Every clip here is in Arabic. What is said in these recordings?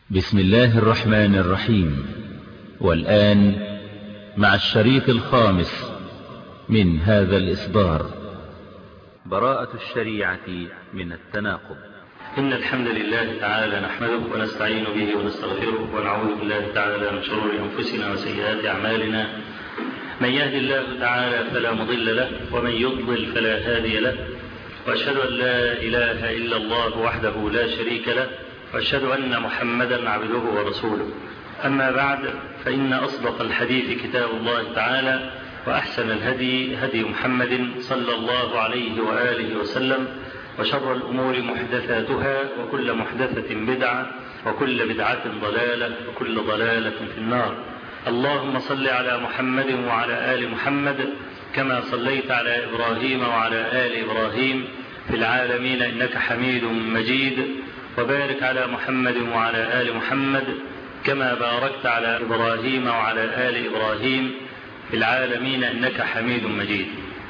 بسم الله الرحمن الرحيم. والآن مع الشريط الخامس من هذا الإصدار، براءة الشريعة من التناقض. إن الحمد لله تعالى نحمده ونستعين به ونستغفره ونعوذ بالله تعالى من شرور أنفسنا وسيئات أعمالنا. من يهد الله تعالى فلا مضل له ومن يضلل فلا هادي له، وأشهد أن لا إله إلا الله وحده لا شريك له، وأشهد أن محمدا عبده ورسوله. أما بعد، فإن أصدق الحديث كتاب الله تعالى، وأحسن الهدي هدي محمد صلى الله عليه وآله وسلم، وشر الأمور محدثاتها، وكل محدثة بدعة، وكل بدعة ضلالة، وكل ضلالة في النار. اللهم صل على محمد وعلى آل محمد كما صليت على إبراهيم وعلى آل إبراهيم في العالمين إنك حميد مجيد، وبارك على محمد وعلى آل محمد كما باركت على إبراهيم وعلى آل إبراهيم في العالمين إنك حميد مجيد.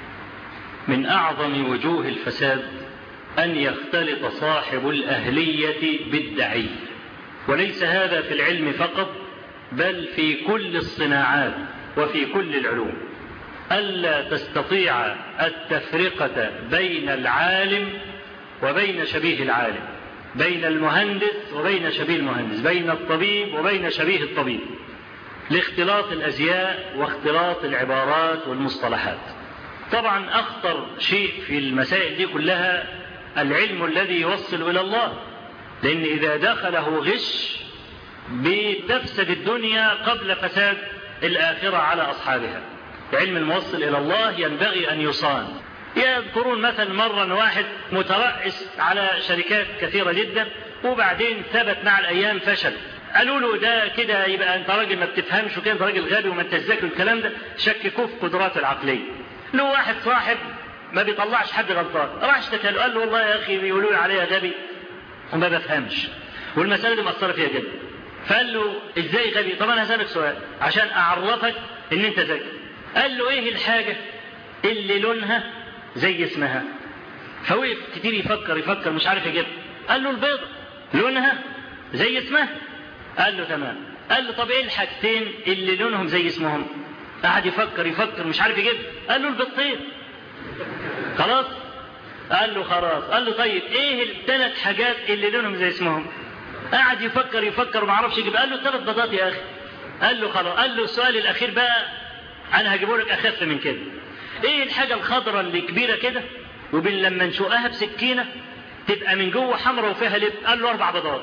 من أعظم وجوه الفساد أن يختلط صاحب الأهلية بالدعي، وليس هذا في العلم فقط بل في كل الصناعات وفي كل العلوم. ألا تستطيع التفرقة بين العالم وبين شبيه العالم، بين المهندس وبين شبيه المهندس، بين الطبيب وبين شبيه الطبيب، لاختلاط الأزياء واختلاط العبارات والمصطلحات. طبعا أخطر شيء في المسائل دي كلها العلم الذي يوصل إلى الله، لأن إذا دخله غش بتفسد الدنيا قبل فساد الآخرة على أصحابها. علم الموصل إلى الله ينبغي أن يصان. يذكرون مثلا مرة واحد مترأس على شركات كثيرة جدا، وبعدين ثبت مع الأيام فشل. قالوا له ده كده يبقى أنت راجل ما بتفهمش، وكده أنت راجل غبي وما أنت ذكي والكلام ده. شككوه في قدراته العقلية. له واحد صاحب ما بيطلعش حد غلطان، راح اشتكى له، قال له والله يا أخي بيقولوا لي عليا غبي وما بفهمش، والمسألة دي مأثرة فيها جدا. فقال له ازاي غبي؟ طب انا هسألك سؤال عشان اعرفك ان انت ذكي. قال له ايه الحاجة اللي لونها زي اسمها؟ فوقف كتير يفكر مش عارف يجيب. قال له البيضة لونها زي اسمها. قال له تمام. قال له طب ايه الحاجتين اللي لونهم زي اسمهم؟ قعد يفكر مش عارف يجيب. قال له البيضتين. خلاص؟ قال له خلاص. قال له طيب ايه الثلاث حاجات اللي لونهم زي اسمهم؟ قاعد يفكر وما عرفش يجيب. قال له 3 بيضات يا اخي. قال له خلاص. قال له السؤال الاخير بقى انا هجيبه لك اخف من كده. ايه الحاجه الخضراء اللي كبيره كده لما نشقها بسكينه تبقى من جوه حمراء وفيها لب؟ قال له 4 بيضات.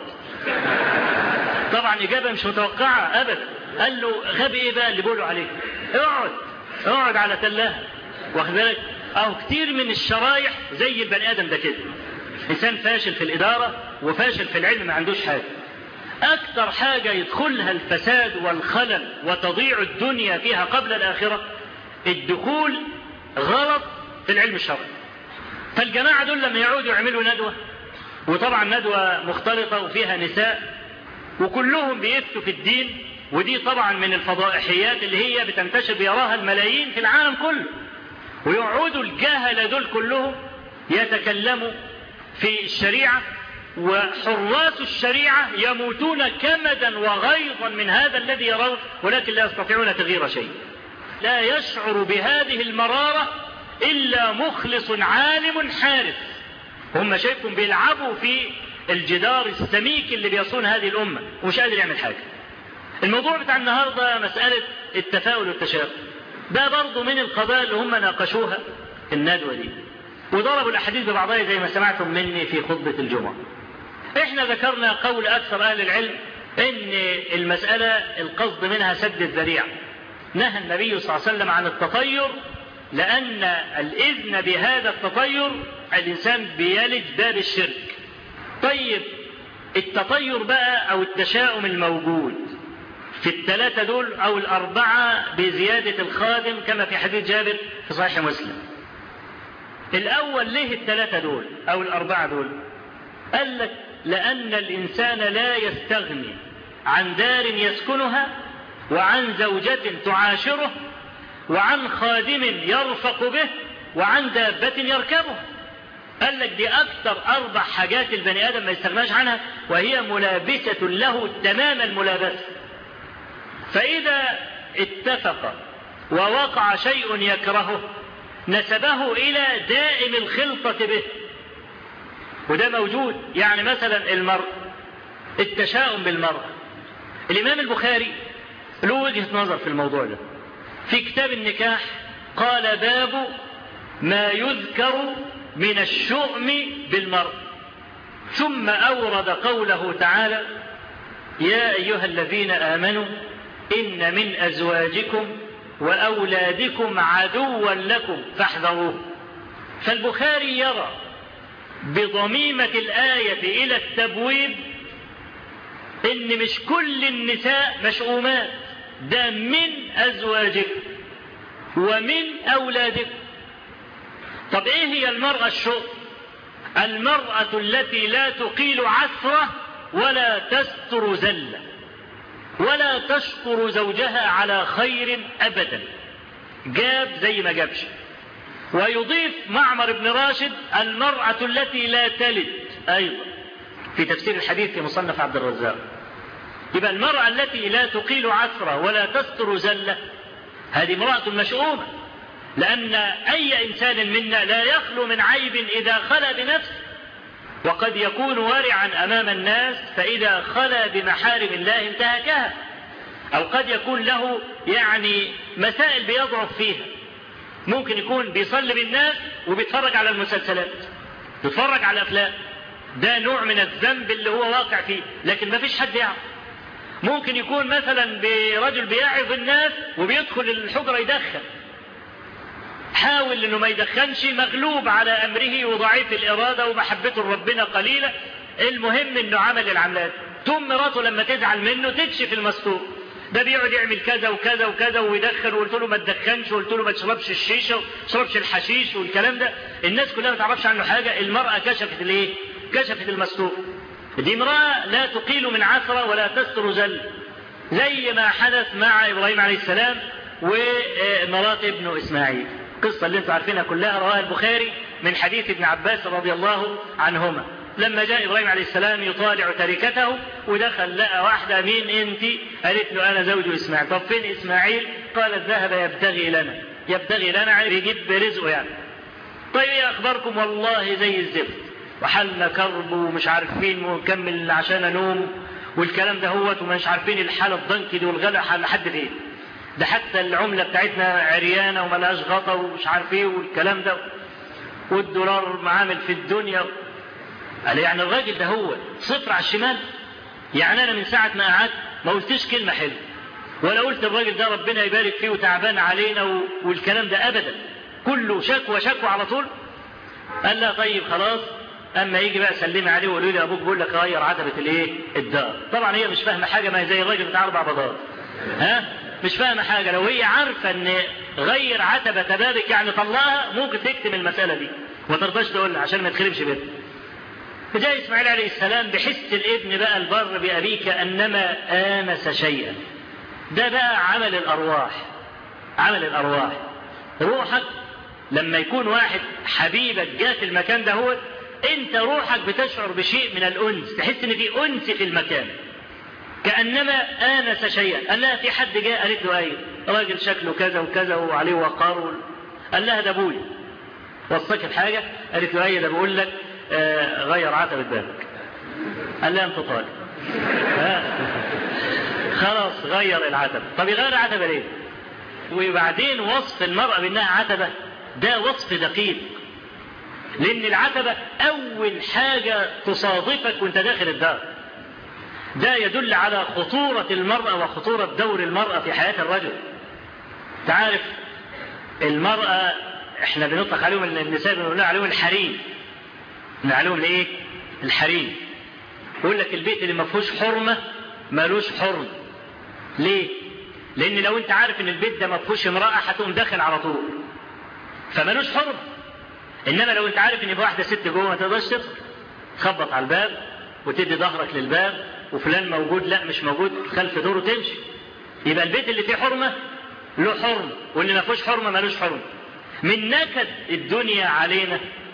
طبعا اجابه مش متوقعه ابدا. قال له غبي ايه بقى اللي بيقولوا عليه؟ اقعد على تلاها. واخد بالك؟ اهو كتير من الشرايح زي البني ادم ده كده، انسان فاشل في الاداره وفاشل في العلم، ما عندوش حاجه. اكثر حاجه يدخلها الفساد والخلل وتضيع الدنيا فيها قبل الاخره الدخول غلط في العلم الشرعي. فالجماعه دول لما يعودوا يعملوا ندوه، وطبعا ندوه مختلطه وفيها نساء وكلهم بيفتوا في الدين، ودي طبعا من الفضائحيات اللي هي بتنتشر بيراها الملايين في العالم كله، ويقعدوا الجهله دول كلهم يتكلموا في الشريعة، وحراس الشريعة يموتون كمدا وغيظا من هذا الذي يرون، ولكن لا يستطيعون تغيير شيء. لا يشعر بهذه المرارة إلا مخلص عالم حارس. هم شايفهم بيلعبوا في الجدار السميك اللي بيصون هذه الأمة ومش قادر يعمل حاجة. الموضوع بتاع النهاردة مسألة التفاؤل والتشاؤم، ده برضو من القضايا اللي هم ناقشوها في الندوة دي، وضربوا الأحاديث ببعضها زي ما سمعتم مني في خطبة الجمعة. احنا ذكرنا قول أكثر أهل العلم ان المسألة القصد منها سد الذريعة. نهى النبي صلى الله عليه وسلم عن التطير، لأن الإذن بهذا التطير الإنسان بيلج باب الشرك. طيب التطير بقى أو التشاؤم الموجود في ال3 دول أو ال4 بزيادة الخادم كما في حديث جابر في صحيح مسلم. الأول ليه ال3 دول أو ال4 دول؟ قال لك لأن الإنسان لا يستغني عن دار يسكنها، وعن زوجة تعاشره، وعن خادم يرفق به، وعن دابة يركبه. قال لك دي أكثر 4 حاجات البني آدم ما يستغناش عنها، وهي ملابسة له تمام الملابسة. فإذا اتفق ووقع شيء يكرهه نسبه إلى دائم الخلطة به، وده موجود. يعني مثلا المرء التشاؤم بالمرء. الإمام البخاري له وجهة نظر في الموضوع ده في كتاب النكاح، قال باب ما يذكر من الشؤم بالمرء، ثم أورد قوله تعالى يا أيها الذين آمنوا إن من أزواجكم وأولادكم عدوا لكم فاحذروه. فالبخاري يرى بضميمة الآية إلى التبويب إن مش كل النساء مشؤومات، ده من أزواجكم ومن أولادكم. طب إيه هي المرأة الشؤم؟ المرأة التي لا تقيل عثرة ولا تستر زلة ولا تشكر زوجها على خير أبدا، جاب زي ما جابش. ويضيف معمر بن راشد المرأة التي لا تلد أيضا في تفسير الحديث في مصنف عبد الرزاق. يبقى المرأة التي لا تقيل عثرة ولا تستر زلة هذه امرأة مشؤومة، لأن أي إنسان منا لا يخلو من عيب إذا خلا بنفسه، وقد يكون ورعا أمام الناس فإذا خلا بمحارم الله انتهكها، أو قد يكون له يعني مسائل بيضعف فيها. ممكن يكون بيصلي بالناس وبيتفرج على المسلسلات، بيتفرج على الأفلام، ده نوع من الذنب اللي هو واقع فيه، لكن ما فيش حد يعرف. ممكن يكون مثلا برجل بيعظ الناس وبيدخل الحجرة يدخن، حاول انه ما يدخنش، مغلوب على امره وضعيف الارادة ومحبته لربنا قليلة، المهم انه عمل العملات. ثم مراته لما تزعل منه تكشف المستور، ده بيقعد يعمل كذا وكذا وكذا ويدخن، وقلت له ما تدخنش، وقلت له ما تشربش الشيشة وما تشربش الحشيش والكلام ده. الناس كلها ما تعرفش عنه حاجة، المرأة كشفت الايه؟ كشفت المستور. دي امرأة لا تقيل من عثرة ولا تستر زل، زي ما حدث مع إبراهيم عليه السلام ومرات ابنه إسماعيل. القصة اللي انتم عارفينها كلها رواها البخاري من حديث ابن عباس رضي الله عنهما. لما جاء إبراهيم عليه السلام يطالع تركته ودخل لقى واحدة، مين انت؟ قالت له أنا زوج إسماعيل. طب فين إسماعيل؟ قالت ذهب يبتغي لنا يجيب رزقه يعني. طيب ايه أخباركم؟ والله زي الزفت، وحالنا كرب ومش عارفين ونكمل عشان نوم والكلام ده هوت، ومش عارفين الحالة الضنك دي والغلا لحد فين. ده حتى العملة بتاعتنا عريانة وملهاش غطا ومش عارف ايه والكلام ده، والدولار معامل في الدنيا. قال يعني الراجل ده هو صفر على الشمال. يعني انا من ساعة ما قعدت ما قلتش كلمة حلوة، ولا قلت الراجل ده ربنا يبارك فيه وتعبان علينا والكلام ده ابدا، كله شكوى على طول. قال لا طيب خلاص، اما يجي بقى سلمي عليه وقولوا لي ابوك بيقول لك غير عتبة الايه؟ الدار. طبعا هي مش فاهمة حاجة، ما هي زي الراجل بتاع 4 بيضات، مش فاهمة حاجة. لو هي عارفة ان غير عتبة بابك يعني طلعها، ممكن تكتم المسألة دي وما ترضاش تقولها عشان ما تخربش بيتها. فجاء إسماعيل عليه السلام بحس الابن بقى البر بأبيك أنما آنس شيئا. ده بقى عمل الأرواح. روحك لما يكون واحد حبيبك جاء في المكان ده هو، انت روحك بتشعر بشيء من الأنس، تحس ان في أنس في المكان، كأنما آنس شيئا. قال لها في حد جاء؟ قالت له ايوه، راجل شكله كذا وكذا وعليه وقار. قال لها ده ابوي. وصاك بحاجة؟ قالت له ايوه، ده بقول لك غير عتبة بابك. قال لها انت طالب. خلاص غير العتبة. طب يغير العتبة ليه؟ وبعدين وصف المرأة بأنها عتبة ده وصف دقيق، لأن العتبة أول حاجة تصادفك وانت داخل الدار. ده يدل على خطورة المرأة وخطورة دور المرأة في حياة الرجل. تعرف المرأة احنا بنطلق عليهم النساء بنقول عليهم الحريم. عليهم الايه؟ الحريم. يقول لك البيت اللي ما فيهوش حرمة مالوش حرم. ليه؟ لأن لو انت عارف ان البيت ده ما فيهوش امرأة هتقوم داخل على طول، فمالوش حرم. انما لو انت عارف ان في واحدة ست جوه ما تقدرش تدخل، تخبط على الباب وتدي ظهرك للباب وفلان موجود، لا مش موجود، خلف دوره تمشي. يبقى البيت اللي فيه حرمة له حرم، واللي ما فيهوش حرمة مالوش حرم. من نكد الدنيا علينا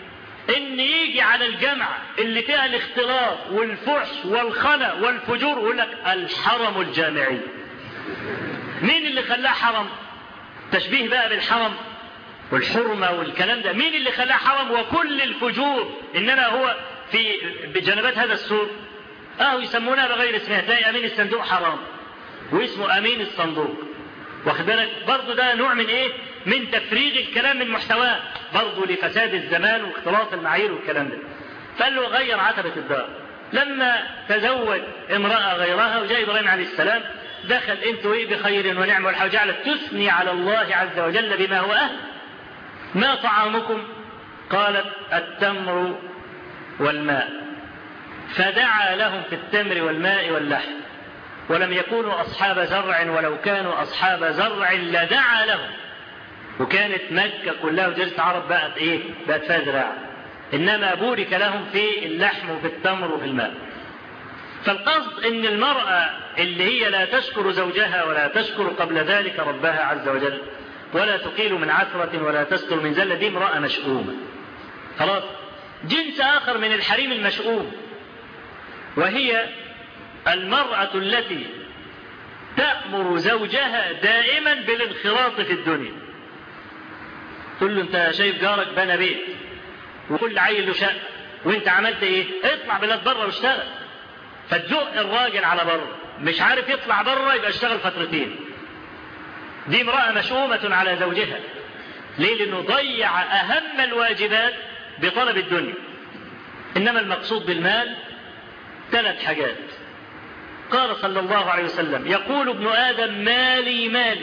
ان يجي على الجامعة اللي فيها الاختلاط والفحش والخنا والفجور يقول لك الحرم الجامعي. مين اللي خلاه حرم؟ تشبيه بقى بالحرم والحرمة والكلام ده. مين اللي خلاه حرم وكل الفجور انما هو في بجنبات هذا السور؟ يسمونها بغير اسمها. تلاقي امين الصندوق حرام واسمه امين الصندوق، واخد بالك؟ برضه ده نوع من ايه؟ من تفريغ الكلام من محتواه، برضه لفساد الزمان واختلاط المعايير والكلام ده. فقال له غير عتبة الدار. لما تزوج امرأة غيرها وجاء ابراهيم عليه السلام دخل انتوا ايه بخير ونعم والحمد، جعلت تثني على الله عز وجل بما هو اهل. ما طعامكم؟ قالت التمر والماء. فدعا لهم في التمر والماء واللحم، ولم يكونوا أصحاب زرع، ولو كانوا أصحاب زرع لدعا لهم. وكانت مكة كلها وجزيرة العرب بقت إيه؟ بقت فيها زراعة، إنما بورك لهم في اللحم وفي التمر وفي الماء. فالقصد إن المرأة اللي هي لا تشكر زوجها ولا تشكر قبل ذلك ربها عز وجل، ولا تقيل من عثرة ولا تستر من زلة، دي امرأة مشؤومة. خلاص. جنس آخر من الحريم المشؤوم، وهي المرأة التي تأمر زوجها دائما بالانخراط في الدنيا. تقول له انت شايف جارك بنى بيت وكل عيل له شقة وانت عملت ايه؟ اطلع بلاد بره واشتغل. فتزق الراجل على بره، مش عارف يطلع بره يبقى اشتغل فترتين. دي امرأة مشؤومة على زوجها. ليه؟ لانه ضيع اهم الواجبات بطلب الدنيا. انما المقصود بالمال 3 حاجات. قال صلى الله عليه وسلم يقول ابن آدم مالي مالي.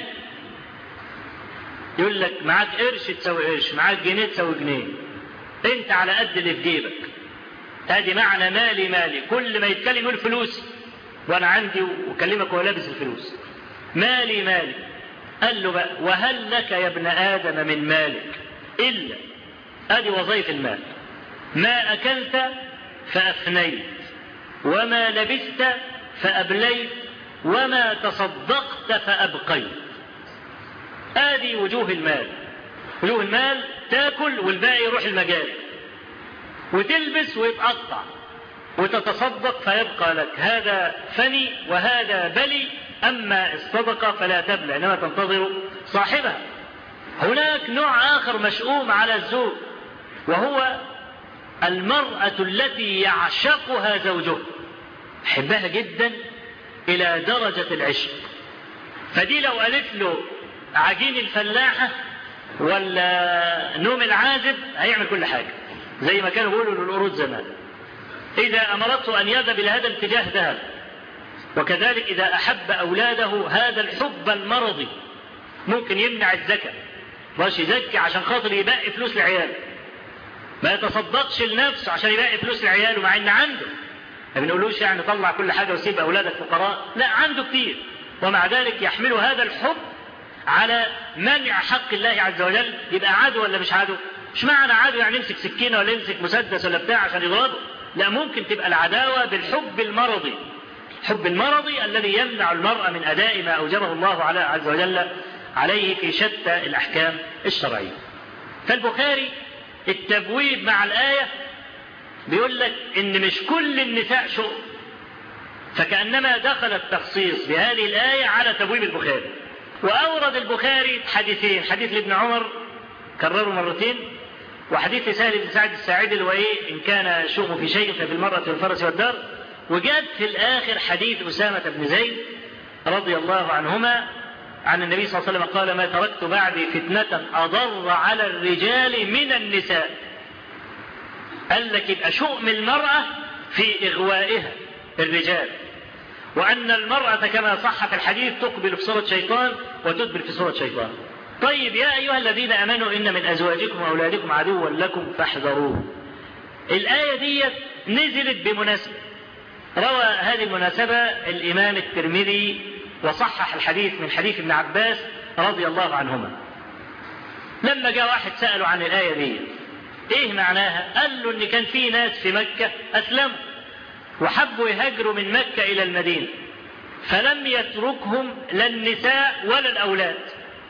يقول لك معاك قرش تسوي قرش، معاك جنيه تسوي جنيه، انت على قد اللي في جيبك. ادي معنى مالي مالي. كل ما يتكلم يقول فلوسي وانا عندي، وكلمك وهو لابس الفلوس. مالي مالي. قال له بقى وهل لك يا ابن آدم من مالك إلا، ادي وظيفة المال، ما أكلت فأفنيت، وما لبست فأبليت، وما تصدقت فأبقيت. هذه وجوه المال. وجوه المال تاكل والباقي يروح المجال، وتلبس ويتقطع، وتتصدق فيبقى لك. هذا فني وهذا بلي. أما الصدقة فلا تبلى، إنما تنتظر صاحبها. هناك نوع آخر مشؤوم على الزوج، وهو المرأة التي يعشقها زوجها، يحبها جدا إلى درجة العشق. فدي لو قالت له عجين الفلاحة ولا نوم العازب هيعمل كل حاجة، زي ما كانوا بيقولوا للقرود زمان. إذا أمرته أن يذهب إلى هذا الاتجاه ذهب. وكذلك إذا أحب أولاده هذا الحب المرضي ممكن يمنع الزكاة، باش يزكي عشان خاطر يبقي فلوس لعياله، ما يتصدقش لنفسه عشان يبقي فلوس لعياله، مع إن عنده. ما بنقولوش يعني طلع كل حاجة وسيب أولادك فقراء، لا، عنده كتير، ومع ذلك يحمل هذا الحب على منع حق الله عز وجل. يبقى عدو ولا مش عدو؟ مش معنى عدو يعني يمسك سكينة ولا يمسك مسدس ولا بتاع عشان يضربه، لا، ممكن تبقى العداوة بالحب المرضي، الحب المرضي الذي يمنع المرأة من أداء ما أوجبه الله عز وجل عليه في شتى الأحكام الشرعية. فالبخاري التبويب مع الآية بيقول لك إن مش كل النساء شؤم، فكأنما دخل التخصيص بهذه الآية على تبويب البخاري. وأورد البخاري حديثين، حديث لابن عمر كرره مرتين، وحديث لسهل بن سعد الساعدي اللي هو إيه إن كان شؤم في شيء ففي المرأة والفرس والدار. وجاءت في الآخر حديث أسامة بن زيد رضي الله عنهما عن النبي صلى الله عليه وسلم قال ما تركت بعدي فتنة أضر على الرجال من النساء. قال لك يبقى شؤم المرأة في إغوائها الرجال، وأن المرأة كما صح في الحديث تقبل في صورة شيطان وتدبر في صورة شيطان. طيب يا أيها الذين آمنوا إن من أزواجكم وأولادكم عدوا لكم فاحذروه. الآية دي نزلت بمناسبة، روى هذه المناسبة الإمام الترمذي وصحح الحديث من حديث ابن عباس رضي الله عنهما. لما جاء واحد سأله عن الآية دي إيه معناها، قال له إن كان في ناس في مكة أسلموا وحبوا يهاجروا من مكة إلى المدينة، فلم يتركهم لا النساء ولا الأولاد.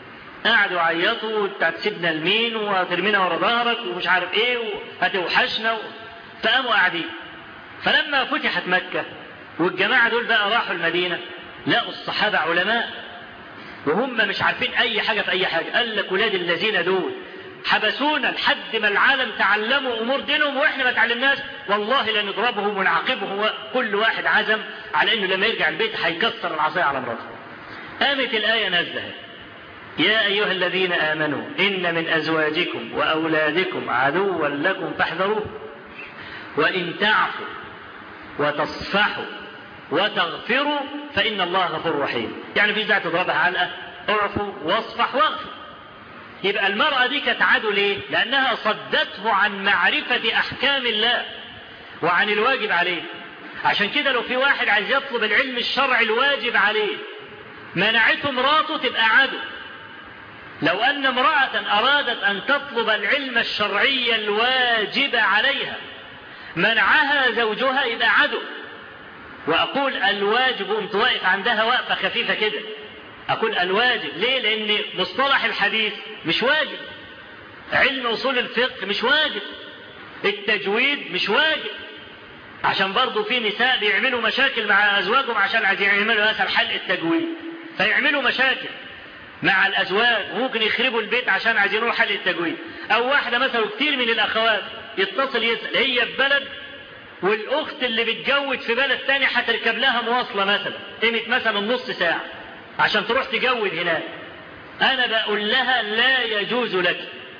قعدوا يعيطوا انت هتسيبنا لمين وهترمينا ورا ظهرك ومش عارف ايه وهتوحشنا فقاموا قاعدين. فلما فتحت مكة والجماعة دول بقى راحوا المدينة لقوا الصحابة علماء وهم مش عارفين اي حاجة في اي حاجة. قال لك ولاد الذين دول حبسونا لحد ما العالم تعلموا امور دينهم واحنا ما تعلمناش، والله لنضربهم ونعاقبهم. كل واحد عزم على انه لما يرجع البيت هيكسر العصاية على مراته. قامت الآية نازلة: يا أيها الذين آمنوا إن من أزواجكم وأولادكم عدوا لكم فاحذروه وإن تعفوا وتصفحوا وتغفروا فإن الله غفور رحيم. يعني في داعي تضربها علقة، اعفوا واصفح واغفر. يبقى المرأة دي كانت عدو ليه؟ لأنها صدته عن معرفة أحكام الله وعن الواجب عليه. عشان كده لو في واحد عايز يطلب العلم الشرعي الواجب عليه منعته مراته تبقى عدو. لو أن امرأة أرادت أن تطلب العلم الشرعي الواجب عليها منعها زوجها يبقى عدو. وأقول الواجب وانت واقف عندها وقفة خفيفة كده، أقول الواجب ليه؟ لأن مصطلح الحديث مش واجب، علم أصول الفقه مش واجب، التجويد مش واجب. عشان برضو في نساء بيعملوا مشاكل مع أزواجهم عشان عايزين يعملوا مثلا حل التجويد، فيعملوا مشاكل مع الأزواج وممكن يخربوا البيت عشان عايزين يروحوا حل التجويد. أو واحدة مثلا كتير من الأخوات يتصل يسأل هي في بلد والأخت اللي بتجود في بلد تاني هتركب لها مواصلة مثلا قيمة مثلا نص ساعة عشان تروح تجود هناك. أنا بقول لها لا يجوز لك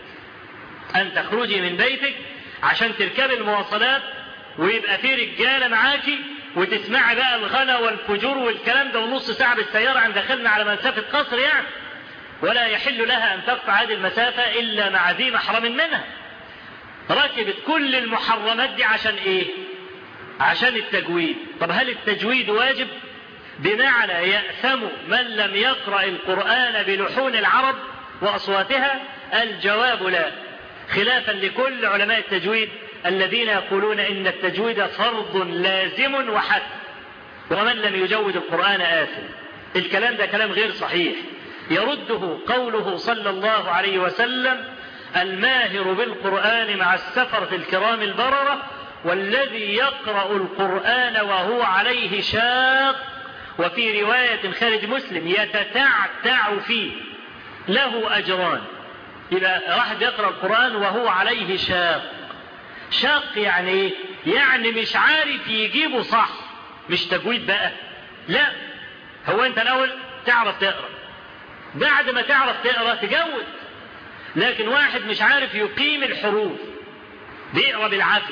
أن تخرجي من بيتك عشان تركبي المواصلات ويبقى في رجالة معاكي وتسمعي بقى الغنى والفجور والكلام ده ونص ساعة بالسيارة عن دخلنا على مسافة قصر يعني. ولا يحل لها أن تقطع هذه المسافة إلا مع ذي محرم منها. ركبت كل المحرمات دي عشان إيه؟ عشان التجويد. طب هل التجويد واجب؟ بمعنى يأثم من لم يقرأ القرآن بلحون العرب وأصواتها؟ الجواب لا، خلافا لكل علماء التجويد الذين يقولون إن التجويد فرض لازم وحتم ومن لم يجود القرآن آثم. الكلام ده كلام غير صحيح، يرده قوله صلى الله عليه وسلم: الماهر بالقرآن مع السفرة الكرام البررة والذي يقرأ القرآن وهو عليه شاق، وفي رواية خارج مسلم يتتعتع فيه له أجران. يبقى واحد يقرأ القرآن وهو عليه شاق. شاق يعني ايه؟ يعني مش عارف يجيبه صح، مش تجويد بقى، لا، هو انت الاول تعرف تقرأ، بعد ما تعرف تقرأ تجود. لكن واحد مش عارف يقيم الحروف بيقرأ بالعافية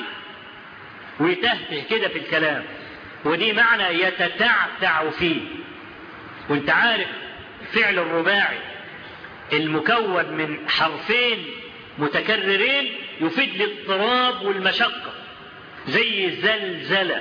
ويتهته كده في الكلام، ودي معنى يتتعتع فيه. وانت عارف فعل الرباعي المكون من حرفين متكررين يفيد الاضطراب والمشقة، زي زلزلة،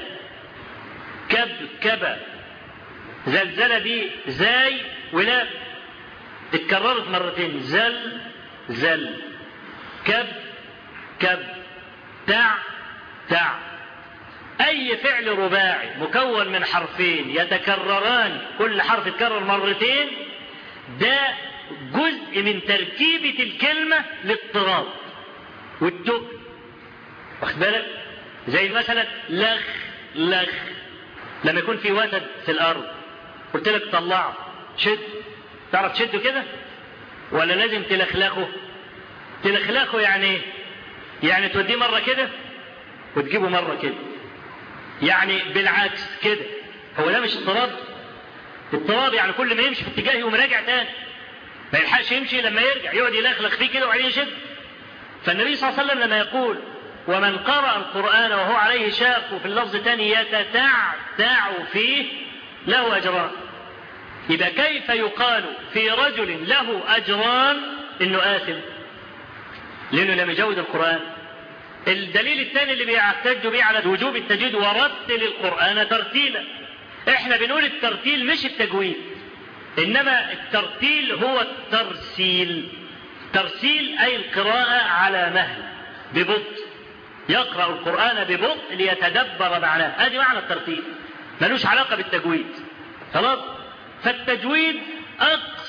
كبكبة. زلزلة دي زاي ولا اتكررت مرتين، زل زل، كب كب، تع تع. أي فعل رباعي مكون من حرفين يتكرران، كل حرف يتكرر مرتين، ده جزء من تركيبة الكلمة للاضطراب والتقل. واخد بالك؟ زي مثلا لخ لخ، لما يكون في وتد في الأرض قلت لك طلعه شد، تعرف تشده كده ولا لازم تلخلخه؟ تلخلخه يعني ايه؟ يعني توديه مرة كده وتجيبه مرة كده، يعني بالعكس كده. هو ده مش اضطراب؟ اضطراب يعني كل ما يمشي في اتجاه يقوم راجع تاني، ما يلحقش يمشي، لما يرجع يقعد يلخلخ فيه كده وبعدين يشد. فالنبي صلى الله عليه وسلم لما يقول ومن قرأ القرآن وهو عليه شاق، وفي اللفظ الثاني يتتعتع فيه، له أجران. يبقى كيف يقال في رجل له أجران إنه آثم؟ لأنه لم يجود القرآن. الدليل الثاني اللي بيعتد به على وجوب التجويد: ورتل القرآن ترتيلا. احنا بنقول الترتيل مش التجويد، إنما الترتيل هو الترسيل. ترسيل أي القراءة على مهل ببطء، يقرأ القرآن ببطء ليتدبر معناه. هذه معنى الترتيل، ملوش علاقة بالتجويد. خلاص؟ فالتجويد أقصى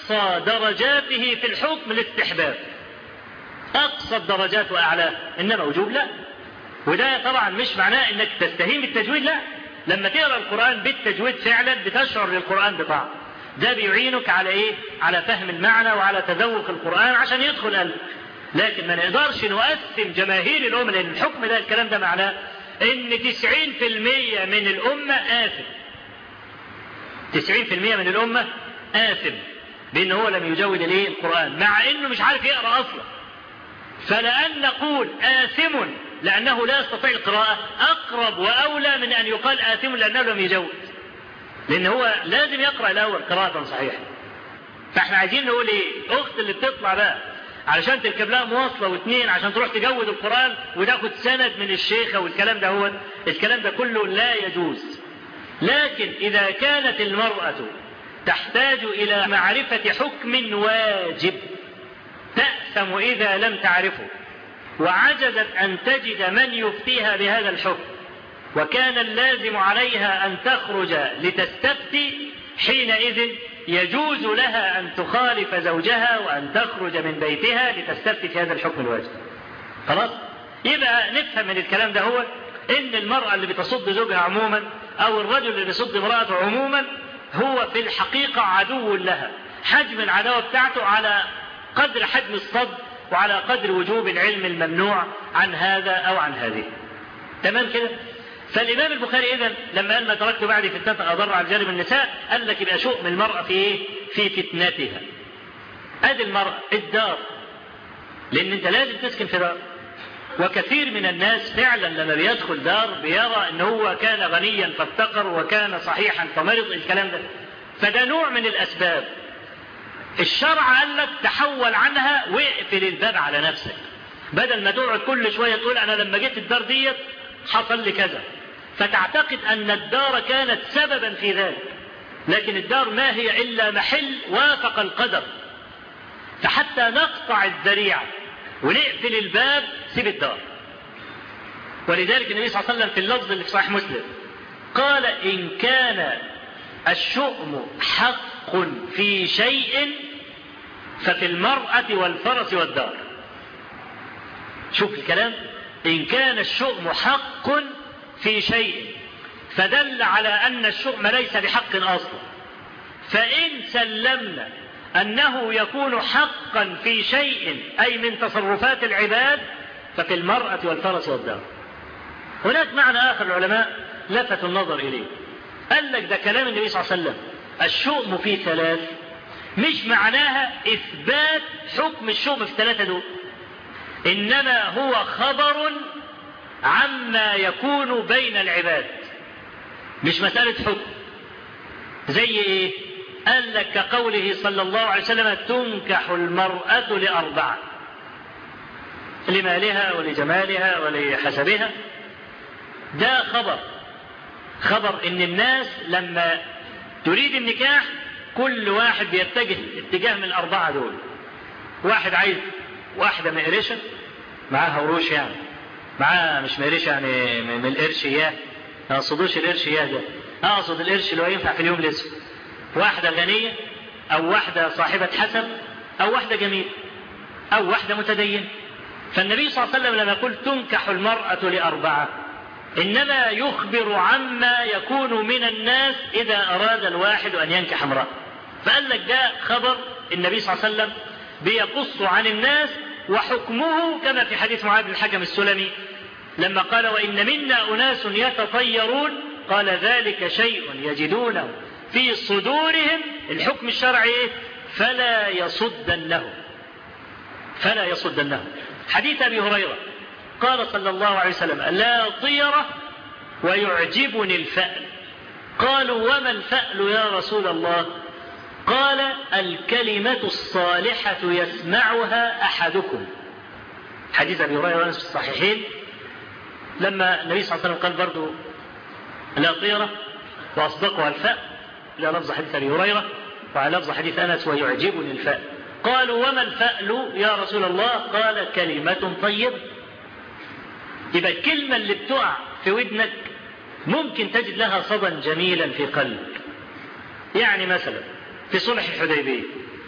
أقصى درجاته في الحكم الاستحباب، أقصى الدرجات وأعلاه، إنما وجوب لا. وده طبعا مش معناه إنك تستهين بالتجويد، لا، لما تقرأ القرآن بالتجويد فعلا بتشعر للقرآن بطعم، ده بيعينك على إيه؟ على فهم المعنى وعلى تذوق القرآن عشان يدخل قلبك. لكن ما نقدرش نقسم جماهير الأمة، لأن الحكم ده الكلام ده معناه إن 90% من الأمة آثم، 90% من الأمة آثم بأن هو لم يجود إليه القرآن، مع إنه مش عارف يقرأ أصلا. فلأن نقول آثم لأنه لا يستطيع القراءة أقرب وأولى من أن يقال آثم لأنه لم يجود، لأن هو لازم يقرأ الأول قراءة صحيحة. فإحنا عايزين نقول إيه؟ أخت اللي بتطلع بقى علشان تركب لها مواصلة واثنين عشان تروح تجود القرآن وتاخد سند من الشيخة والكلام ده، هو الكلام ده كله لا يجوز. لكن إذا كانت المرأة تحتاج إلى معرفة حكم واجب تأثم إذا لم تعرفه، وعجزت أن تجد من يفتيها بهذا الحكم، وكان اللازم عليها أن تخرج لتستفتي، حينئذ يجوز لها أن تخالف زوجها وأن تخرج من بيتها لتستفتي في هذا الحكم الواجب. خلاص؟ يبقى نفهم من الكلام ده هو إن المرأة اللي بتصد زوجها عموما أو الرجل اللي بيصد امرأته عموما هو في الحقيقة عدو لها، حجم العداوة بتاعته على قدر حجم الصد وعلى قدر وجوب العلم الممنوع عن هذا أو عن هذه. تمام كده؟ فالإمام البخاري إذن لما قال ما تركت بعدي فتنة أضر على جانب النساء، قال لك يبقى شؤم المرأة في إيه؟ في فتنتها. أدي المرأة الدار، لأن أنت لازم تسكن في دار، وكثير من الناس فعلا لما بيدخل دار بيرى أنه هو كان غنيا فافتقر وكان صحيحا فمرض، الكلام ده. فده نوع من الأسباب. الشرع قال لك تحول عنها واقفل الباب على نفسك، بدل ما تقعد كل شوية تقول أنا لما جيت الدار ديت حصل لي كذا، فتعتقد أن الدار كانت سببا في ذلك. لكن الدار ما هي إلا محل وافق القدر. فحتى نقطع الذريعة ونقفل الباب سيب الدار. ولذلك النبي صلى الله عليه وسلم في اللفظ اللي في صحيح مسلم قال إن كان الشؤم حق في شيء ففي المرأة والفرس والدار. شوف الكلام، إن كان الشؤم حق في شيء، فدل على أن الشؤم ليس بحق أصلا. فإن سلمنا أنه يكون حقا في شيء أي من تصرفات العباد ففي المرأة والفرس والدار. هناك معنى آخر العلماء لفتوا النظر إليه، قال لك ده كلام النبي صلى الله عليه وسلم الشؤم في ثلاث، مش معناها إثبات حكم الشؤم في ثلاثة دول، إنما هو خبر عما يكون بين العباد، مش مسألة حكم. زي إيه؟ قال لك كقوله صلى الله عليه وسلم تنكح المرأة لأربعة، لمالها ولجمالها ولحسبها. ده خبر إن الناس لما تريد النكاح كل واحد بيتجه اتجاه من الأربعة دول. واحد عايز واحدة مقرشة معاها وروش، يعني معاها مش مقرشة يعني من القرش اياه، ما اقصدوش القرش اياه ده، اقصد القرش اللي هو ينفع في اليوم الاسود. واحدة غنية او واحدة صاحبة حسب او واحدة جميلة او واحدة متدينة. فالنبي صلى الله عليه وسلم لما يقول تنكح المرأة لأربعة إنما يخبر عما يكون من الناس إذا أراد الواحد أن ينكح امرأة. فقال لك ده خبر النبي صلى الله عليه وسلم بيقص عن الناس، وحكمه كما في حديث معاذ بن الحكم السلمي لما قال وإن منا أناس يتطيرون، قال ذلك شيء يجدونه في صدورهم، الحكم الشرعي فلا يصدنهم. حديث أبي هريرة قال صلى الله عليه وسلم لا طيرة ويعجبني الفأل. قالوا وما الفأل يا رسول الله؟ قال الكلمة الصالحة يسمعها أحدكم. حديث أبي هريرة في الصحيحين لما النبي صلى الله عليه وسلم قال برضو لا طيرة وأصدقها الفأل، لا لفظ حديث أبي هريرة وعلى لفظ حديث أنس ويعجبني الفأل. قالوا وما الفأل يا رسول الله؟ قال كلمة طيبة. يبقى الكلمة اللي بتقع في ودنك ممكن تجد لها صدى جميلا في قلبك. يعني مثلا في صلح الحديبية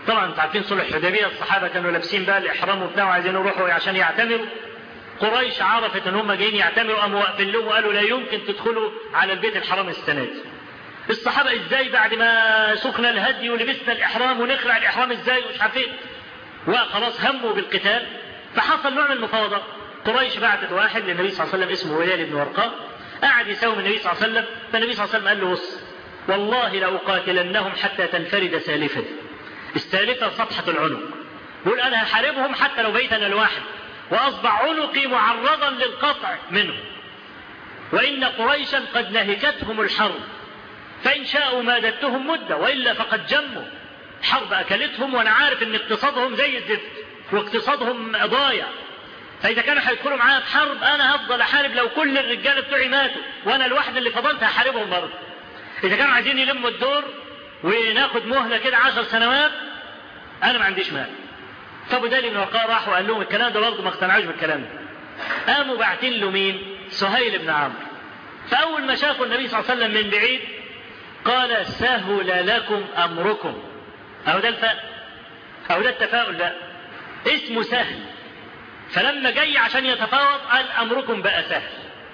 طبعا انتوا عارفين صلح الحديبية الصحابة كانوا لابسين بقى الإحرام وبتاع وعايزين يروحوا عشان يعتمروا. قريش عرفت ان هم جايين يعتمروا، قاموا واقفين لهم وقالوا لا يمكن تدخلوا على البيت الحرام السنة دي. الصحابة ازاي بعد ما سكنا الهدي ولبسنا الإحرام ونخلع الإحرام ازاي ومش عارفين، وخلاص هموا بالقتال. فحصل نوع من المفاوضات. قريش بعتت واحد للنبي صلى الله عليه وسلم اسمه هلال بن ورقاء، قعد يساوم النبي صلى الله عليه وسلم. فالنبي صلى الله عليه وسلم قال له بص والله لأقاتلنهم حتى تنفرد سالفتي. السالفة سطحة العنق. يقول أنا هحاربهم حتى لو بيت أنا الواحد وأصبح عنقي معرضا للقطع منهم، وإن قريشا قد نهكتهم الحرب فإن شاءوا مادتهم مدة وإلا فقد جموا. حرب أكلتهم وأنا عارف إن اقتصادهم زي الزفت واقتصادهم ضايع، فإذا كانوا هيدخلوا معايا في حرب أنا هفضل أحارب لو كل الرجال بتوعي ماتوا وأنا الواحد اللي فضلت هحاربهم برضه. إذا كانوا عايزين يلموا الدور وناخد مهلة كده 10 سنوات أنا ما عنديش مال. فأبو دالي بن وقاء راح وقال لهم الكلام ده برضه ما اقتنعوش بالكلام ده. قاموا باعتين له مين؟ سهيل بن عمرو. فأول ما شافوا النبي صلى الله عليه وسلم من بعيد قال سهل لكم أمركم. أو ده الفاء أو ده التفاؤل، ده اسمه سهل. فلما جاي عشان يتفاوض قال أمركم بقى سهل،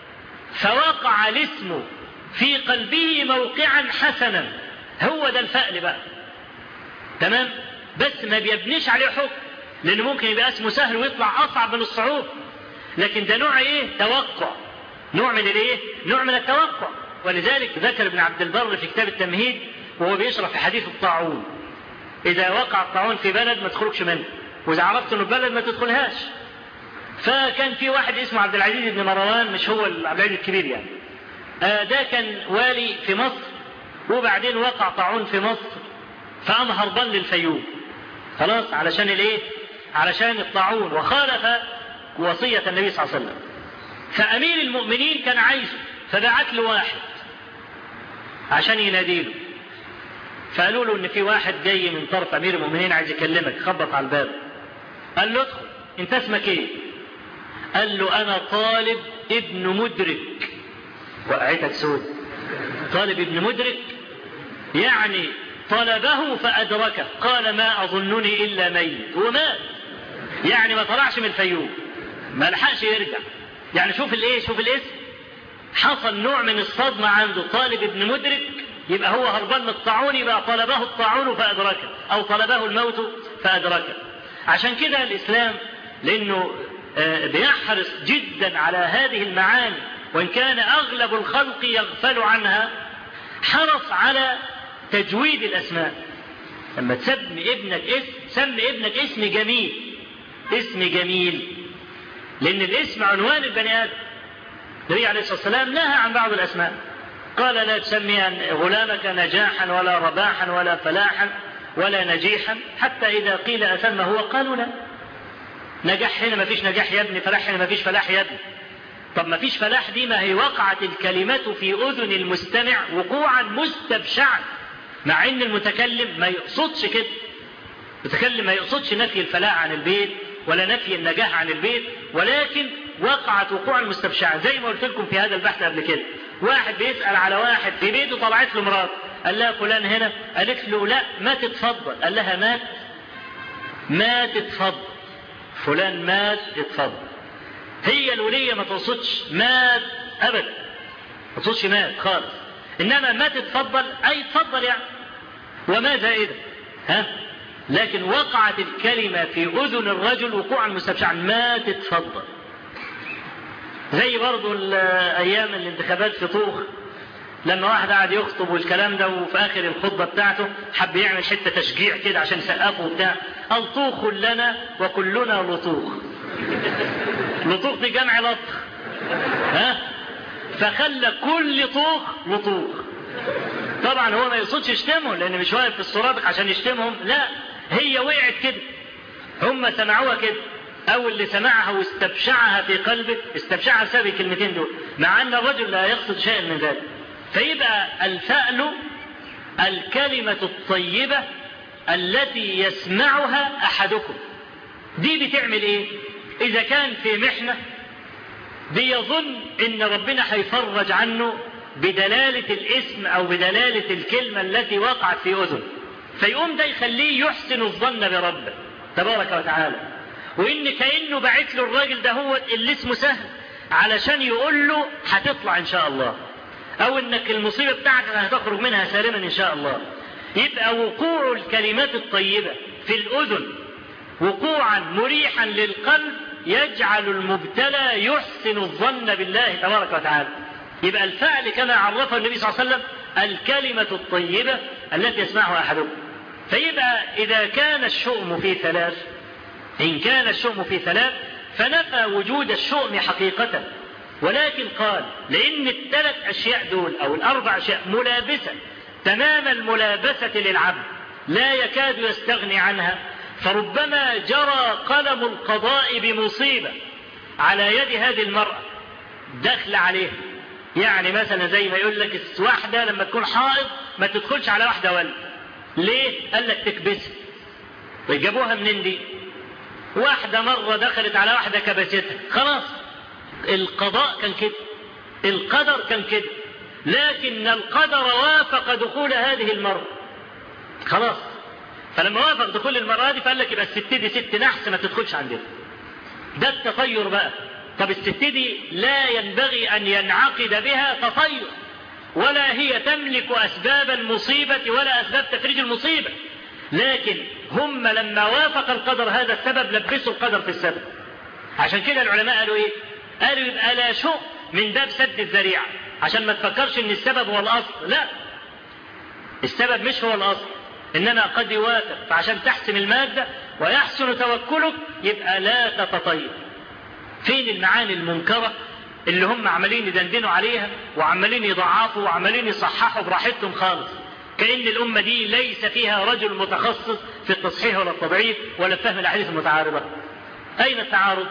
فوقع الاسم في قلبه موقعا حسنا. هو ده الفأل بقى، تمام؟ بس ما بيبنيش عليه حكم، لأنه ممكن يبقى اسمه سهل ويطلع أصعب من الصعوبة. لكن ده نوع إيه؟ توقع، نوع من الإيه؟ نوع من التوقع. ولذلك ذكر ابن عبد البر في كتاب التمهيد وهو بيشرح في حديث الطاعون، إذا وقع الطاعون في بلد ما تخرجش منه، وإذا عرفت إنه بلد ما تدخلهاش. فكان في واحد اسمه عبد العزيز بن مروان، مش هو عبد العزيز الكبير يعني، ده كان والي في مصر، وبعدين وقع طاعون في مصر فقام هربان للفيوم خلاص علشان الايه؟ علشان الطاعون، وخالف وصية النبي صلى الله عليه وسلم. فأمير المؤمنين كان عايزه، فبعت له واحد عشان يناديله. فقالوا له ان في واحد جاي من طرف امير المؤمنين عايز يكلمك، خبط على الباب. قال له ادخل. انت اسمك ايه؟ قال له انا طالب ابن مدرك. وقعتك سود. طالب ابن مدرك يعني طلبه فأدركه. قال ما أظنني إلا ميت. ومات، يعني ما طلعش من الفيوم، ما لحقش يرجع. يعني شوف الايه، شوف الاسم، حصل نوع من الصدمة عنده. طالب ابن مدرك يبقى هو هربان من الطاعون، يبقى طلبه الطاعون فأدركه، أو طلبه الموت فأدركه. عشان كده الإسلام لأنه بيحرص جدا على هذه المعاني، وإن كان أغلب الخلق يغفل عنها، حرص على تجويد الأسماء. لما تسمي ابنك اسم، سمي ابنك اسم جميل، اسم جميل، لأن الاسم عنوان البني آدم. النبي عليه الصلاة والسلام نهى عن بعض الأسماء، قال لا تسمي غلامك نجاحا ولا رباحا ولا فلاحا ولا نجيحا، حتى إذا قيل أسمى هو قالوا لا. نجاح هنا ما فيش نجاح يا ابني، فلاح هنا ما فيش فلاح يا ابني. طب ما فيش فلاح دي ما هي وقعت الكلمة في أذن المستمع وقوعا مستبشعا، مع ان المتكلم ما يقصدش كده. المتكلم ما يقصدش نفي الفلاح عن البيت ولا نفي النجاح عن البيت، ولكن وقعت وقوعا مستبشعا. زي ما قلت لكم في هذا البحث قبل كده، واحد بيسأل على واحد في بيته، طلعت له مرات، قال لها فلان هنا، قالت له لا ما تتفضل، قال لها مات، ما تتفضل، فلان مات اتفضل. هي الولية ما تقصدش مات ابدا، ما تقصدش مات خالص، انما ما تتفضل اي تفضل يعني، وما زائدة ها. لكن وقعت الكلمة في اذن الرجل وقوعا مستبشعا، ما تتفضل. زي برضو ايام الانتخابات في طوخ، لما واحد قاعد يخطب والكلام ده، وفي اخر الخطبة بتاعته حب يعمل حتة تشجيع كده عشان يسقفه وبتاع، قال طوخ لنا وكلنا لطوخ. لطوخ دي جمع لطخ ها، فخلى كل طوخ لطوخ. طبعا هو ما يقصدش يشتمهم، لان مش واقف في السرادق عشان يشتمهم، لا، هي وقعت كده، هم سمعوها كده، او اللي سمعها واستبشعها في قلبه استبشعها بسبب الكلمتين دول، مع ان الرجل لا يقصد شيئا من ذلك. فيبقى الفأل الكلمة الطيبة التي يسمعها احدكم. دي بتعمل ايه؟ اذا كان في محنة بيظن ان ربنا هيفرج عنه بدلالة الاسم او بدلالة الكلمة التي وقعت في اذن، فيقوم ده يخليه يحسن الظن بربه تبارك وتعالى، وإن كأنه بعت له الراجل ده هو اللي اسمه سهل علشان يقول له هتطلع إن شاء الله، أو إنك المصيبة بتاعتك هتخرج منها سالما إن شاء الله. يبقى وقوع الكلمات الطيبة في الأذن وقوعا مريحا للقلب يجعل المبتلى يحسن الظن بالله تبارك وتعالى. يبقى الفعل كما عرفه النبي صلى الله عليه وسلم الكلمة الطيبة التي يسمعها أحدكم. فيبقى إذا كان الشؤم في ثلاث، إن كان الشؤم في ثلاث فنفى وجود الشؤم حقيقة، ولكن قال لأن الثلاث أشياء دول أو الأربع أشياء ملابسة تمام الملابسة للعبد لا يكاد يستغني عنها، فربما جرى قلم القضاء بمصيبة على يد هذه المرأة دخل عليها. يعني مثلا زي ما يقول لك واحدة لما تكون حائض ما تدخلش على واحدة ولد. ليه؟ قال لك تكبسها. ويجابوها منين دي؟ واحدة مرة دخلت على واحدة كبستها، خلاص القضاء كان كده، القدر كان كده، لكن القدر وافق دخول هذه المرة خلاص. فلما وافق دخول المرة دي فقال لك يبقى الست دي ست نحس ما تدخلش عندنا. ده التطير بقى. طب الست دي لا ينبغي أن ينعقد بها تطير، ولا هي تملك أسباب المصيبة ولا أسباب تفريج المصيبة، لكن هم لما وافق القدر هذا السبب لبسوا القدر في السبب. عشان كده العلماء قالوا إيه؟ قالوا يبقى لا شؤم من باب سد الذريعة، عشان ما تفكرش إن السبب هو الأصل. لا، السبب مش هو الأصل، إنما قد يوافق، فعشان تحسن المادة ويحسن توكلك يبقى لا تتطير. فين المعاني المنكرة اللي هم عمالين يدندنوا عليها وعمالين يضعفوا وعمالين يصححوا براحتهم خالص، كأن الأمة دي ليس فيها رجل متخصص في التصحيح ولا التضعيف ولا فهم الأحاديث المتعارضة. أين التعارض؟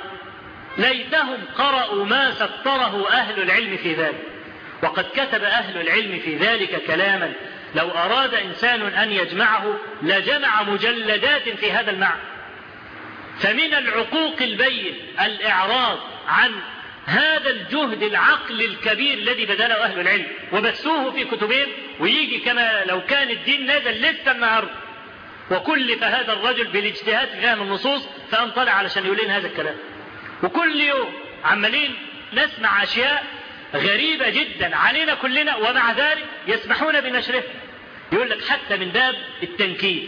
ليتهم قرأوا ما سطره أهل العلم في ذلك، وقد كتب أهل العلم في ذلك كلاما لو أراد إنسان أن يجمعه لجمع مجلدات في هذا المعنى. فمن العقوق البين الإعراض عن هذا الجهد العقل الكبير الذي بذله أهل العلم وبثوه في كتبهم، ويجي كما لو كان الدين نزل لسه النهارده وكلف هذا الرجل بالاجتهاد في فهم النصوص فقام طالع علشان يقول لنا هذا الكلام. وكل يوم عمالين نسمع أشياء غريبة جدا علينا كلنا، ومع ذلك يسمحون بنشرها. يقول لك حتى من باب التنكيد.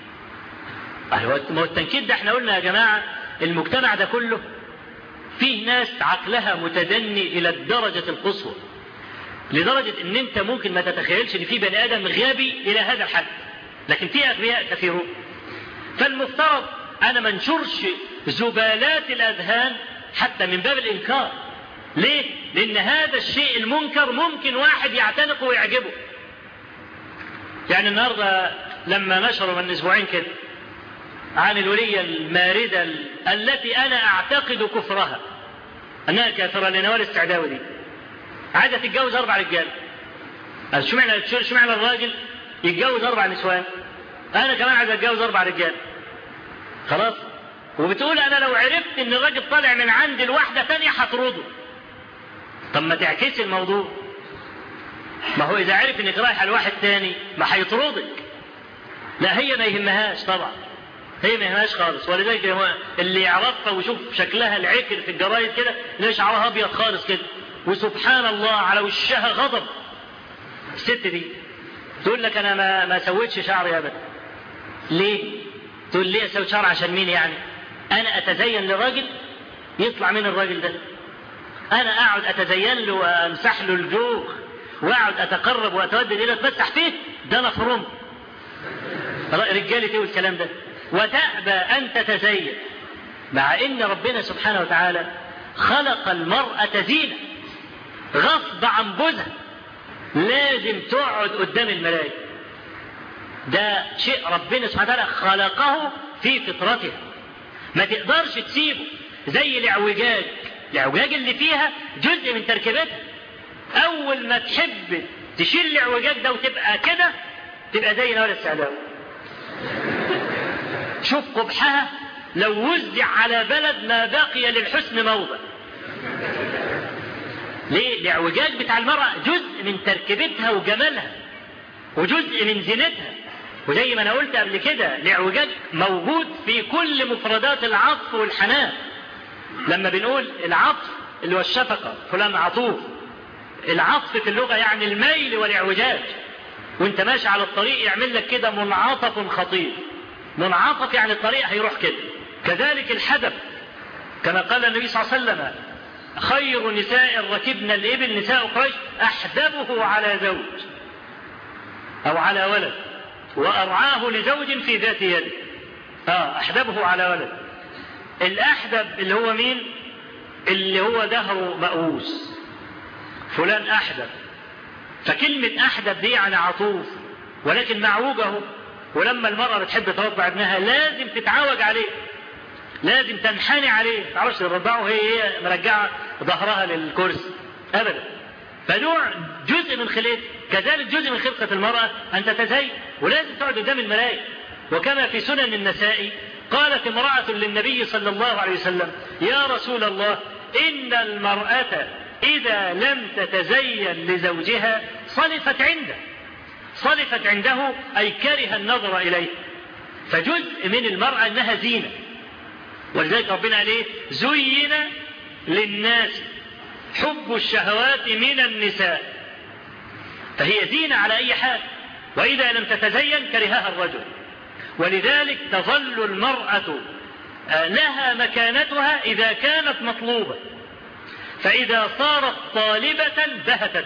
ما هو التنكيد ده احنا قلنا يا جماعة المجتمع ده كله فيه ناس عقلها متدني إلى الدرجة القصوى، لدرجة ان انت ممكن ما تتخيلش ان في بني آدم غبي إلى هذا الحد، لكن في أغبياء كثيرون. فالمفترض أنا ما انشرش زبالات الأذهان حتى من باب الإنكار. ليه؟ لأن هذا الشيء المنكر ممكن واحد يعتنقه ويعجبه. يعني النهاردة لما نشروا من أسبوعين كده عن الولية الماردة التي أنا أعتقد كفرها أنها كافرة، لنوال السعداوي دي عايزة تتجوز 4 رجال. شو معنى الراجل يتجوز 4 نسوان؟ أنا كمان عايز أتجوز 4 رجال. خلاص. وبتقول أنا لو عرفت إن الراجل طالع من عند الواحدة تانية هطرده. طب ما تعكس الموضوع. ما هو إذا عرف إنك رايح على واحد تاني ما هيطردك. لا، هي ما يهمهاش طبعا، هي ما يهمهاش خالص. ولذلك اللي يعرفها ويشوف شكلها العكر في الجرايد كده ليه شعرها أبيض خالص كده، وسبحان الله على وشها غضب. الست دي تقول لك أنا ما سويتش شعري أبدا. ليه؟ تقول لي أسوي شعر عشان مين يعني؟ أنا أتزين لراجل يطلع من الراجل ده. أنا أقعد أتزين له وأمسح له الجوخ وأقعد أتقرب وأتودد إلى أتمسح فيه؟ ده أنا فرم رجالي تقول الكلام ده. وتأبى أن تتزين، مع إن ربنا سبحانه وتعالى خلق المرأة زينة غصب عن جوزها، لازم تقعد قدام الملائكة. ده شيء ربنا سبحانه وتعالى خلقه في فطرته، ما تقدرش تسيبه. زي الإعوجاج اللي فيها جزء من تركيبتها. أول ما تحب تشيل الإعوجاج ده وتبقى كده تبقى زي نوال السعداوي. شوف قبحها لو وزع على بلد ما بقي للحسن موضع. ليه؟ الإعوجاج بتاع المرأة جزء من تركيبتها وجمالها وجزء من زينتها. وزي ما أنا قلت قبل كده الاعوجاج موجود في كل مفردات العطف والحنان. لما بنقول العطف اللي هو الشفقة، فلان عطوف، العطف في اللغة يعني الميل والاعوجاج، وانت ماشي على الطريق يعمل لك كده منعطف خطير. منعطف يعني الطريق هيروح كده. كذلك الحدب، كما قال النبي صلى الله عليه وسلم: خير نساء ركبنا الإبل نساء قريش أحدبه على زوج أو على ولد وأرعاه لزوج في ذات يده. أحدبه على ولد. الأحدب اللي هو مين؟ اللي هو دهره مأوس، فلان أحدب. فكلمة أحدب دي يعني عطوف، ولكن معوجه. ولما المرأة بتحب ترضع ابنها لازم تتعوج عليه، لازم تنحني عليه، ما تعرفش ترضعه هي مرجعة ظهرها للكرسي أبدا. فنوع جزء من خلقته. كذلك جزء من خلقة المرأة أن تتزين، ولازم تقعد قدام المراية. وكما في سنن النسائي قالت امرأة للنبي صلى الله عليه وسلم: يا رسول الله، إن المرأة إذا لم تتزين لزوجها صلفت عنده، أي كره النظر إليه. فجزء من المرأة أنها زينة، ولذلك ربنا قال: زين للناس حب الشهوات من النساء. فهي زينة على أي حال، وإذا لم تتزين كرهها الرجل. ولذلك تظل المرأة لها مكانتها إذا كانت مطلوبة، فإذا صارت طالبة بهتت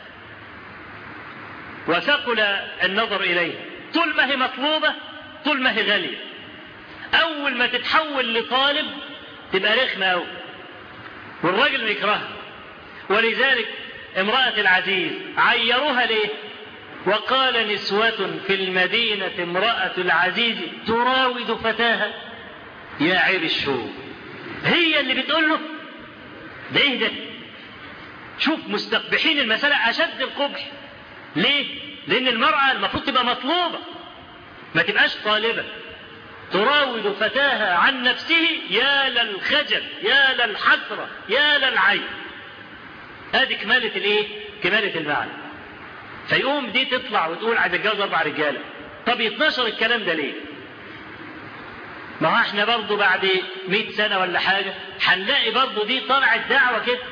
وثقل النظر إليها. طول ما هي مطلوبة، طول ما هي غالية. أول ما تتحول لطالب تبقى رخمة أوي، والراجل يكرهها. ولذلك امرأة العزيز عيروها ليه؟ وقال: نسوة في المدينة امرأة العزيز تراود فتاها. يا عيب الشوق، هي اللي بتقول له ده ايه ده؟ شوف مستقبحين المسألة أشد القبح. ليه؟ لأن المرأة المفروض تبقى مطلوبة، ما تبقاش طالبة. تراود فتاها عن نفسه، يا للخجل، يا للحسرة، يا للعيب. هذه كمالة الايه؟ كمالة المعنى. فيقوم دي تطلع وتقول عايز اتجوز 4 رجاله. طب يتنشر الكلام ده ليه؟ ما هو احنا برضو بعد 100 سنة ولا حاجة هنلاقي برضو دي طلعت دعوة كده،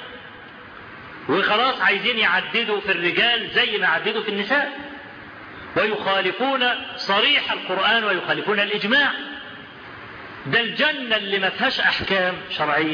وخلاص عايزين يعددوا في الرجال زي ما عددوا في النساء، ويخالفون صريح القرآن ويخالفون الإجماع. ده الجنة اللي ما فيهاش أحكام شرعية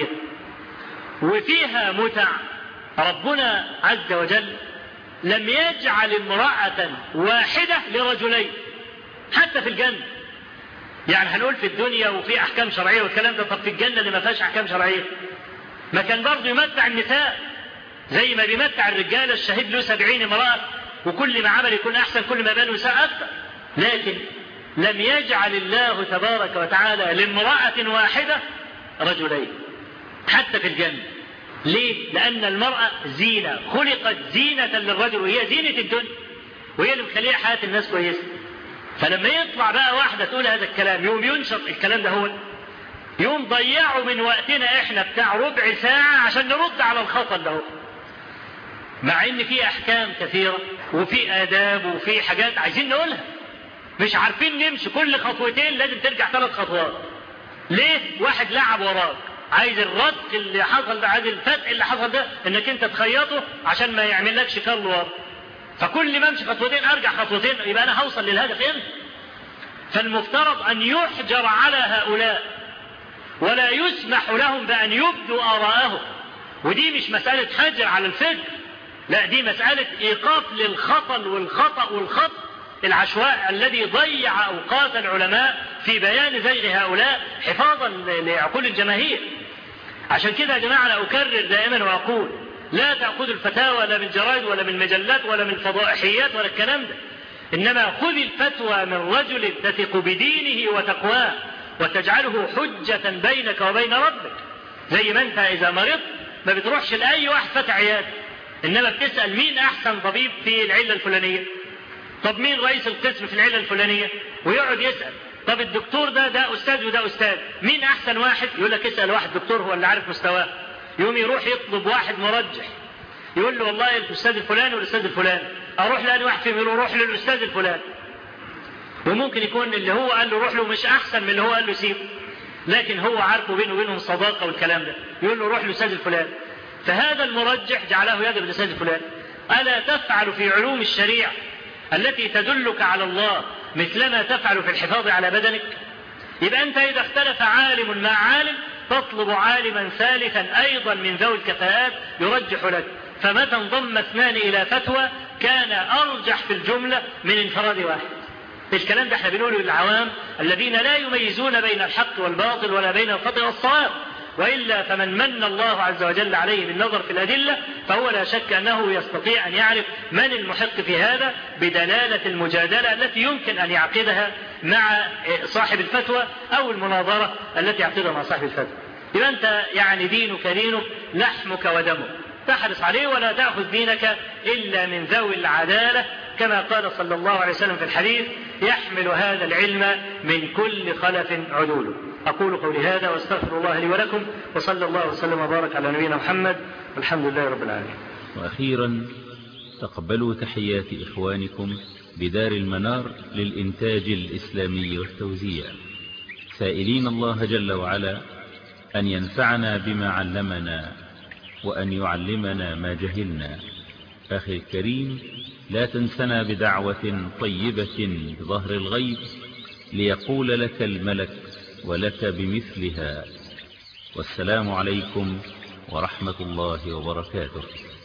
وفيها متع، ربنا عز وجل لم يجعل امرأة واحدة لرجلين حتى في الجنة. يعني هنقول في الدنيا وفي أحكام شرعية والكلام ده، طب في الجنة اللي ما فيهاش أحكام شرعية ما كان برضه يمتع النساء زي ما بيمتع الرجال؟ الشهيد له 70 امرأة، وكل ما عمل يكون أحسن، كل ما بان نساء أكثر. لكن لم يجعل الله تبارك وتعالى لامرأة واحدة رجلين حتى في الجنة. ليه؟ لأن المرأة زينة، خلقت زينة للرجل، وهي زينة الدنيا، وهي اللي مخليها حياة الناس كويسة. فلما يطلع بقى واحدة تقول هذا الكلام، يوم ينشط الكلام ده، هو يوم ضيعوا من وقتنا احنا بتاع ربع ساعة عشان نرد على الخطأ ده، مع ان في احكام كثيرة وفي آداب وفي حاجات عايزين نقولها، مش عارفين نمشي. كل خطوتين لازم ترجع 3 خطوات. ليه؟ واحد لعب وراك، عايز الرتق اللي حصل ده، عايز الفتق اللي حصل ده، انك انت تخيطه عشان ما يعملكش كل ورا. فكل ما امشي خطوتين ارجع خطوتين، يبقى انا هوصل للهدف امتى؟ فالمفترض ان يحجر على هؤلاء ولا يسمح لهم بان يبدوا آراءهم. ودي مش مسألة حجر على الفكر، لا، دي مسألة ايقاف للخطل والخطأ العشواء الذي ضيع اوقات العلماء في بيان زيغ هؤلاء حفاظا لعقول الجماهير. عشان كده يا جماعة انا اكرر دائما واقول: لا تأخذوا الفتاوى لا من جرائد ولا من مجلات ولا من فضائحيات ولا الكلام ده، انما خذ الفتوى من رجل تثق بدينه وتقواه وتجعله حجة بينك وبين ربك. زي ما انت اذا مرضت ما بتروحش لأي واحد فتح عيادة، انما بتسأل مين احسن طبيب في العلة الفلانية، طب مين رئيس القسم في العلة الفلانية، ويقعد يسأل. طب الدكتور ده أستاذ وده أستاذ، مين أحسن واحد؟ يقول لك اسأل واحد دكتور هو اللي عارف مستواه. يوم يروح يطلب واحد مرجح، يقول له والله الأستاذ الفلاني والأستاذ الفلاني، أروح لأني واحد فيهم، يقول له روح للأستاذ الفلاني. وممكن يكون اللي هو قال له روح له مش أحسن من اللي هو قال له سيبه، لكن هو عارفه بينه وبينهم صداقة والكلام ده، يقول له روح لأستاذ الفلان. فهذا المرجح جعله يذهب لأستاذ الفلان. ألا تفعل في علوم الشريعة التي تدلك على الله مثلما تفعل في الحفاظ على بدنك؟ يبقى أنت إذا اختلف عالم مع عالم تطلب عالما ثالثا أيضا من ذوي الكفاءات يرجح لك. فمتى انضم اثنان إلى فتوى كان أرجح في الجملة من انفراد واحد. الكلام ده احنا بنقوله للعوام الذين لا يميزون بين الحق والباطل ولا بين الخطأ والصواب، وإلا فمن من الله عز وجل عليه بالنظر في الأدلة فهو لا شك أنه يستطيع أن يعرف من المحق في هذا بدلالة المجادلة التي يمكن أن يعقدها مع صاحب الفتوى أو المناظرة التي يعقدها مع صاحب الفتوى. يبقى أنت يعني دينك دينك لحمك ودمك، تحرص عليه ولا تأخذ دينك إلا من ذوي العدالة، كما قال صلى الله عليه وسلم في الحديث يحمل هذا العلم من كل خلف عدول. أقول قولي هذا واستغفر الله لي ولكم، وصلى الله وسلم وبارك على نبينا محمد والحمد لله رب العالمين. وأخيرا تقبلوا تحيات إخوانكم بدار المنار للإنتاج الإسلامي والتوزيع، سائلين الله جل وعلا أن ينفعنا بما علمنا وأن يعلمنا ما جهلنا. أخي الكريم، لا تنسنا بدعوة طيبة بظهر الغيب ليقول لك الملك ولك بمثلها. والسلام عليكم ورحمة الله وبركاته.